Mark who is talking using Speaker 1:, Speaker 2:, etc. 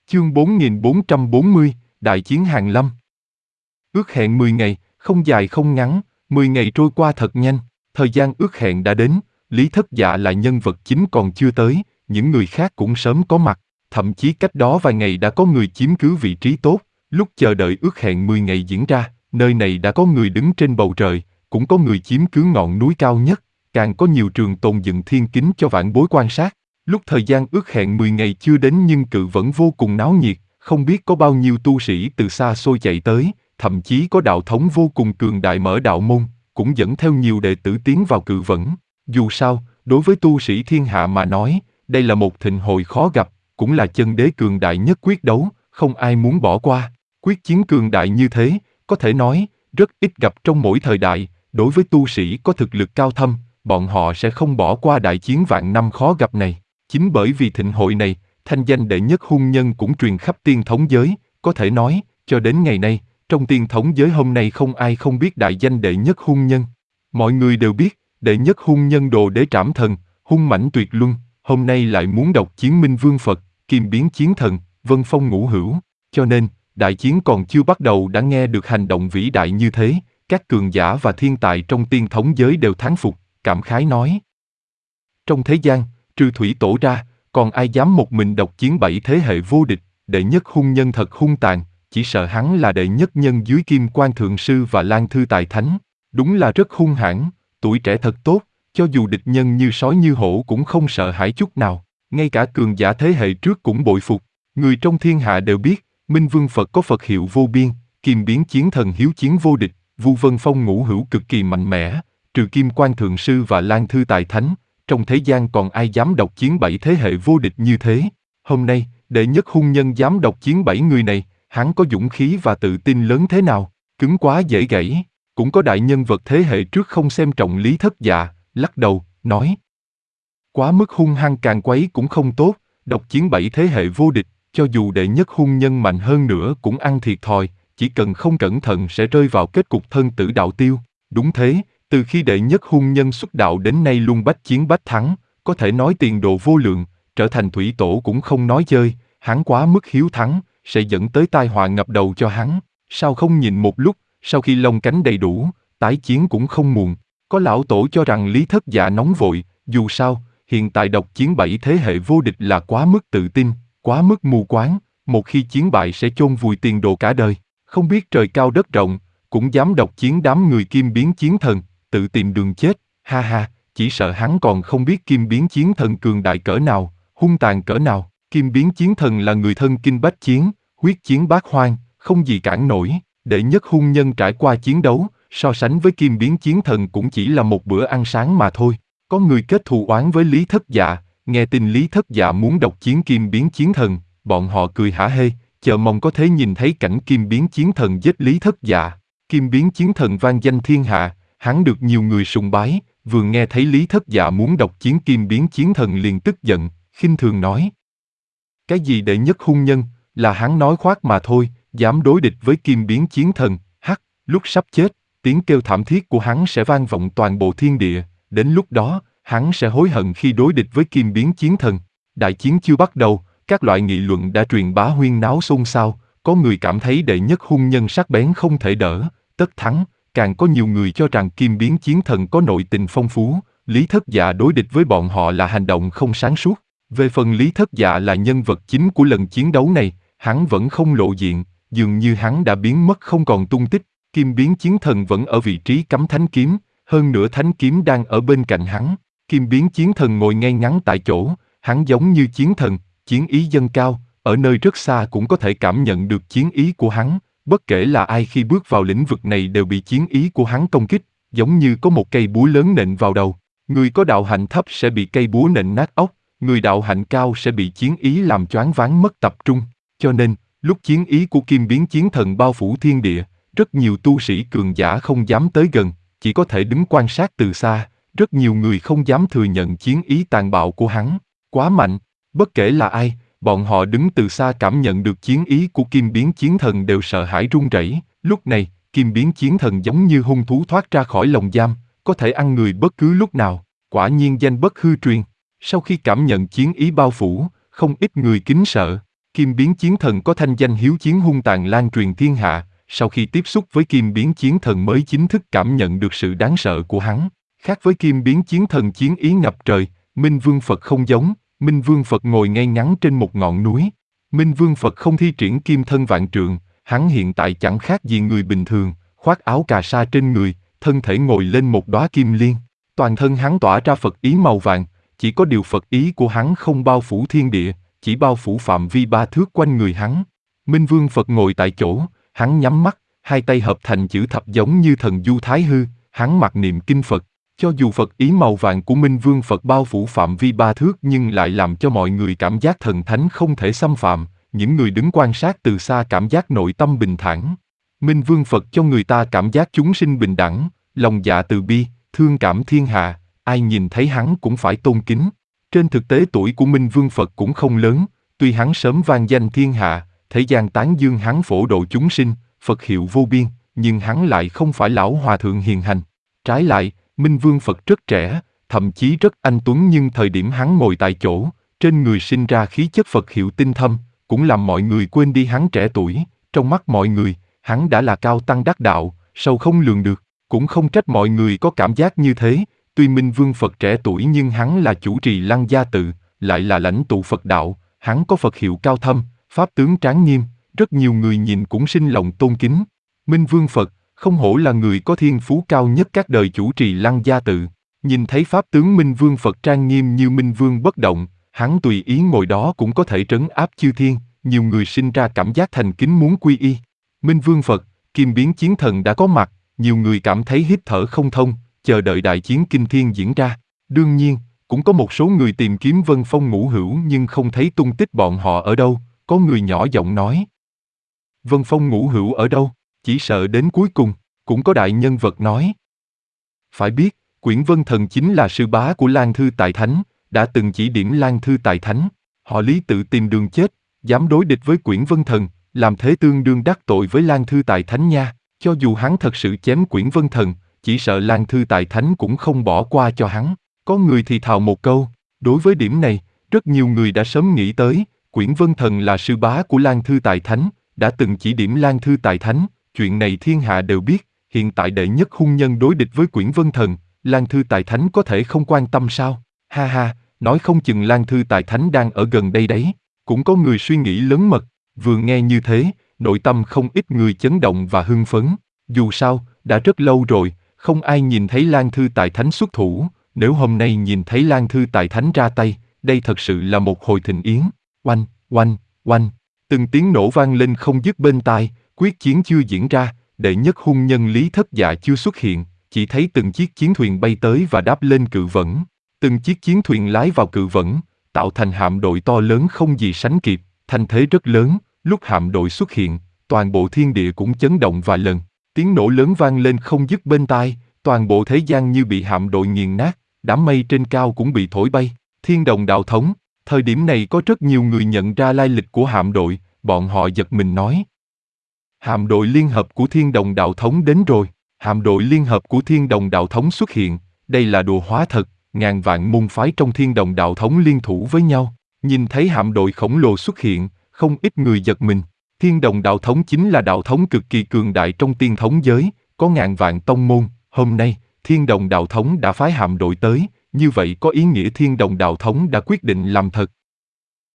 Speaker 1: Chương 4440, Đại chiến Hàn Lâm. Ước hẹn 10 ngày, không dài không ngắn, 10 ngày trôi qua thật nhanh, thời gian ước hẹn đã đến, Lý Thất Dạ là nhân vật chính còn chưa tới, những người khác cũng sớm có mặt, thậm chí cách đó vài ngày đã có người chiếm cứ vị trí tốt, lúc chờ đợi ước hẹn 10 ngày diễn ra, nơi này đã có người đứng trên bầu trời, cũng có người chiếm cứ ngọn núi cao nhất, càng có nhiều trường tồn dựng thiên kính cho vãn bối quan sát. Lúc thời gian ước hẹn 10 ngày chưa đến nhưng cự vẫn vô cùng náo nhiệt, không biết có bao nhiêu tu sĩ từ xa xôi chạy tới, thậm chí có đạo thống vô cùng cường đại mở đạo môn, cũng dẫn theo nhiều đệ tử tiến vào cự vẫn. Dù sao, đối với tu sĩ thiên hạ mà nói, đây là một thịnh hội khó gặp, cũng là chân đế cường đại nhất quyết đấu, không ai muốn bỏ qua. Quyết chiến cường đại như thế, có thể nói, rất ít gặp trong mỗi thời đại, đối với tu sĩ có thực lực cao thâm, bọn họ sẽ không bỏ qua đại chiến vạn năm khó gặp này. Chính bởi vì thịnh hội này, thanh danh đệ nhất hung nhân cũng truyền khắp tiên thống giới, có thể nói, cho đến ngày nay, trong tiên thống giới hôm nay không ai không biết đại danh đệ nhất hung nhân. Mọi người đều biết, đệ nhất hung nhân Đồ Đế Trảm Thần, hung mãnh tuyệt luân, hôm nay lại muốn độc chiến Minh Vương Phật, Kim Biến Chiến Thần, Vân Phong Ngũ Hữu, cho nên, đại chiến còn chưa bắt đầu đã nghe được hành động vĩ đại như thế, các cường giả và thiên tài trong tiên thống giới đều thán phục, cảm khái nói. Trong thế gian, trừ Thủy Tổ ra, còn ai dám một mình độc chiến 7 thế hệ vô địch, đệ nhất hung nhân thật hung tàn, chỉ sợ hắn là đệ nhất nhân dưới Kim Quan Thượng Sư và Lan Thư Tài Thánh, đúng là rất hung hãn, tuổi trẻ thật tốt, cho dù địch nhân như sói như hổ cũng không sợ hãi chút nào, ngay cả cường giả thế hệ trước cũng bội phục, người trong thiên hạ đều biết, Minh Vương Phật có Phật hiệu vô biên, Kim Biến Chiến Thần hiếu chiến vô địch, Vu Vân Phong Ngũ Hữu cực kỳ mạnh mẽ, trừ Kim Quan Thượng Sư và Lan Thư Tài Thánh, trong thế gian còn ai dám độc chiến 7 thế hệ vô địch như thế. Hôm nay, đệ nhất hung nhân dám độc chiến 7 người này, hắn có dũng khí và tự tin lớn thế nào, cứng quá dễ gãy. Cũng có đại nhân vật thế hệ trước không xem trọng Lý Thất Dạ, lắc đầu, nói. Quá mức hung hăng càng quấy cũng không tốt, độc chiến 7 thế hệ vô địch, cho dù đệ nhất hung nhân mạnh hơn nữa cũng ăn thiệt thòi, chỉ cần không cẩn thận sẽ rơi vào kết cục thân tử đạo tiêu. Đúng thế, từ khi đệ nhất hung nhân xuất đạo đến nay luôn bách chiến bách thắng, có thể nói tiền đồ vô lượng, trở thành thủy tổ cũng không nói chơi, hắn quá mức hiếu thắng, sẽ dẫn tới tai họa ngập đầu cho hắn. Sao không nhìn một lúc, sau khi lông cánh đầy đủ, tái chiến cũng không muộn. Có lão tổ cho rằng Lý Thất Dạ nóng vội, dù sao, hiện tại độc chiến 7 thế hệ vô địch là quá mức tự tin, quá mức mù quáng, một khi chiến bại sẽ chôn vùi tiền đồ cả đời. Không biết trời cao đất rộng, cũng dám độc chiến đám người Kim Biến Chiến Thần, tự tìm đường chết, ha ha, chỉ sợ hắn còn không biết Kim Biến Chiến Thần cường đại cỡ nào, hung tàn cỡ nào. Kim Biến Chiến Thần là người thân kinh bách chiến, huyết chiến bát hoang, không gì cản nổi. Đệ nhất hung nhân trải qua chiến đấu, so sánh với Kim Biến Chiến Thần cũng chỉ là một bữa ăn sáng mà thôi. Có người kết thù oán với Lý Thất Dạ, nghe tin Lý Thất Dạ muốn độc chiến Kim Biến Chiến Thần, bọn họ cười hả hê, chờ mong có thể nhìn thấy cảnh Kim Biến Chiến Thần giết Lý Thất Dạ. Kim Biến Chiến Thần vang danh thiên hạ, hắn được nhiều người sùng bái, vừa nghe thấy Lý Thất Dạ muốn độc chiến Kim Biến Chiến Thần liền tức giận, khinh thường nói. Cái gì đệ nhất hung nhân, là hắn nói khoác mà thôi, dám đối địch với Kim Biến Chiến Thần, hắc, lúc sắp chết, tiếng kêu thảm thiết của hắn sẽ vang vọng toàn bộ thiên địa, đến lúc đó, hắn sẽ hối hận khi đối địch với Kim Biến Chiến Thần. Đại chiến chưa bắt đầu, các loại nghị luận đã truyền bá huyên náo xôn xao, có người cảm thấy đệ nhất hung nhân sắc bén không thể đỡ, tất thắng, càng có nhiều người cho rằng Kim Biến Chiến Thần có nội tình phong phú, Lý Thất Dạ đối địch với bọn họ là hành động không sáng suốt. Về phần Lý Thất Dạ là nhân vật chính của lần chiến đấu này, hắn vẫn không lộ diện, dường như hắn đã biến mất không còn tung tích. Kim Biến Chiến Thần vẫn ở vị trí cắm thánh kiếm, hơn nữa thánh kiếm đang ở bên cạnh hắn. Kim Biến Chiến Thần ngồi ngay ngắn tại chỗ, hắn giống như chiến thần, chiến ý dâng cao, ở nơi rất xa cũng có thể cảm nhận được chiến ý của hắn. Bất kể là ai khi bước vào lĩnh vực này đều bị chiến ý của hắn công kích, giống như có một cây búa lớn nện vào đầu. Người có đạo hạnh thấp sẽ bị cây búa nện nát óc, người đạo hạnh cao sẽ bị chiến ý làm choáng váng mất tập trung. Cho nên, lúc chiến ý của Kim Biến Chiến Thần bao phủ thiên địa, rất nhiều tu sĩ cường giả không dám tới gần, chỉ có thể đứng quan sát từ xa. Rất nhiều người không dám thừa nhận chiến ý tàn bạo của hắn, quá mạnh. Bất kể là ai, bọn họ đứng từ xa cảm nhận được chiến ý của Kim Biến Chiến Thần đều sợ hãi run rẩy. Lúc này, Kim Biến Chiến Thần giống như hung thú thoát ra khỏi lồng giam, có thể ăn người bất cứ lúc nào. Quả nhiên danh bất hư truyền. Sau khi cảm nhận chiến ý bao phủ, không ít người kính sợ. Kim Biến Chiến Thần có thanh danh hiếu chiến hung tàn lan truyền thiên hạ, sau khi tiếp xúc với Kim Biến Chiến Thần mới chính thức cảm nhận được sự đáng sợ của hắn. Khác với Kim Biến Chiến Thần chiến ý ngập trời, Minh Vương Phật không giống, Minh Vương Phật ngồi ngay ngắn trên một ngọn núi. Minh Vương Phật không thi triển kim thân vạn trượng, hắn hiện tại chẳng khác gì người bình thường, khoác áo cà sa trên người, thân thể ngồi lên một đóa kim liên. Toàn thân hắn tỏa ra Phật ý màu vàng, chỉ có điều Phật ý của hắn không bao phủ thiên địa, chỉ bao phủ phạm vi 3 thước quanh người hắn. Minh Vương Phật ngồi tại chỗ, hắn nhắm mắt, hai tay hợp thành chữ thập giống như thần du thái hư, hắn mặc niệm kinh Phật. Cho dù Phật ý màu vàng của Minh Vương Phật bao phủ phạm vi 3 thước nhưng lại làm cho mọi người cảm giác thần thánh không thể xâm phạm, những người đứng quan sát từ xa cảm giác nội tâm bình thản. Minh Vương Phật cho người ta cảm giác chúng sinh bình đẳng, lòng dạ từ bi, thương cảm thiên hạ, ai nhìn thấy hắn cũng phải tôn kính. Trên thực tế tuổi của Minh Vương Phật cũng không lớn, tuy hắn sớm vang danh thiên hạ, thế gian tán dương hắn phổ độ chúng sinh, Phật hiệu vô biên, nhưng hắn lại không phải lão hòa thượng hiền hành. Trái lại, Minh Vương Phật rất trẻ, thậm chí rất anh tuấn nhưng thời điểm hắn ngồi tại chỗ, trên người sinh ra khí chất Phật hiệu tinh thâm, cũng làm mọi người quên đi hắn trẻ tuổi, trong mắt mọi người, hắn đã là cao tăng đắc đạo, sâu không lường được, cũng không trách mọi người có cảm giác như thế, tuy Minh Vương Phật trẻ tuổi nhưng hắn là chủ trì Lăng Gia Tự, lại là lãnh tụ Phật đạo, hắn có Phật hiệu cao thâm, pháp tướng tráng nghiêm, rất nhiều người nhìn cũng sinh lòng tôn kính. Minh Vương Phật, không hổ là người có thiên phú cao nhất các đời chủ trì Lăng Gia Tự. Nhìn thấy pháp tướng Minh Vương Phật trang nghiêm như Minh Vương bất động, hắn tùy ý ngồi đó cũng có thể trấn áp chư thiên, nhiều người sinh ra cảm giác thành kính muốn quy y. Minh Vương Phật, Kim Biến Chiến Thần đã có mặt, nhiều người cảm thấy hít thở không thông, chờ đợi đại chiến kinh thiên diễn ra. Đương nhiên, cũng có một số người tìm kiếm Vân Phong Ngũ Hữu nhưng không thấy tung tích bọn họ ở đâu, có người nhỏ giọng nói. Vân Phong Ngũ Hữu ở đâu? Chỉ sợ đến cuối cùng, cũng có đại nhân vật nói. Phải biết, Quyển Vân Thần chính là sư bá của Lan Thư Tại Thánh, đã từng chỉ điểm Lan Thư Tại Thánh. Họ Lý tự tìm đường chết, dám đối địch với Quyển Vân Thần, làm thế tương đương đắc tội với Lan Thư Tại Thánh nha. Cho dù hắn thật sự chém Quyển Vân Thần, chỉ sợ Lan Thư Tại Thánh cũng không bỏ qua cho hắn. Có người thì thào một câu, đối với điểm này, rất nhiều người đã sớm nghĩ tới, Quyển Vân Thần là sư bá của Lan Thư Tại Thánh, đã từng chỉ điểm Lan Thư Tại Thánh, chuyện này thiên hạ đều biết, hiện tại đệ nhất hung nhân đối địch với Quyển Vân Thần, Lan Thư Tại Thánh có thể không quan tâm sao? Ha ha, nói không chừng Lan Thư Tại Thánh đang ở gần đây đấy. Cũng có người suy nghĩ lớn mật, vừa nghe như thế, nội tâm không ít người chấn động và hưng phấn. Dù sao, đã rất lâu rồi, không ai nhìn thấy Lan Thư Tại Thánh xuất thủ, nếu hôm nay nhìn thấy Lan Thư Tại Thánh ra tay, đây thật sự là một hồi thịnh yến. Oanh, oanh, oanh, từng tiếng nổ vang lên không dứt bên tai, quyết chiến chưa diễn ra, đệ nhất hung nhân Lý Thất Dạ chưa xuất hiện, chỉ thấy từng chiếc chiến thuyền bay tới và đáp lên cự vẫn. Từng chiếc chiến thuyền lái vào cự vẫn, tạo thành hạm đội to lớn không gì sánh kịp, thanh thế rất lớn, lúc hạm đội xuất hiện, toàn bộ thiên địa cũng chấn động vài lần, tiếng nổ lớn vang lên không dứt bên tai, toàn bộ thế gian như bị hạm đội nghiền nát, đám mây trên cao cũng bị thổi bay. Thiên Đồng Đạo Thống, thời điểm này có rất nhiều người nhận ra lai lịch của hạm đội, bọn họ giật mình nói. Hạm đội liên hợp của Thiên Đồng Đạo Thống đến rồi, hạm đội liên hợp của Thiên Đồng Đạo Thống xuất hiện, đây là đùa hóa thật, ngàn vạn môn phái trong Thiên Đồng Đạo Thống liên thủ với nhau, nhìn thấy hạm đội khổng lồ xuất hiện, không ít người giật mình. Thiên Đồng Đạo Thống chính là đạo thống cực kỳ cường đại trong tiên thống giới, có ngàn vạn tông môn, hôm nay, Thiên Đồng Đạo Thống đã phái hạm đội tới, như vậy có ý nghĩa Thiên Đồng Đạo Thống đã quyết định làm thật.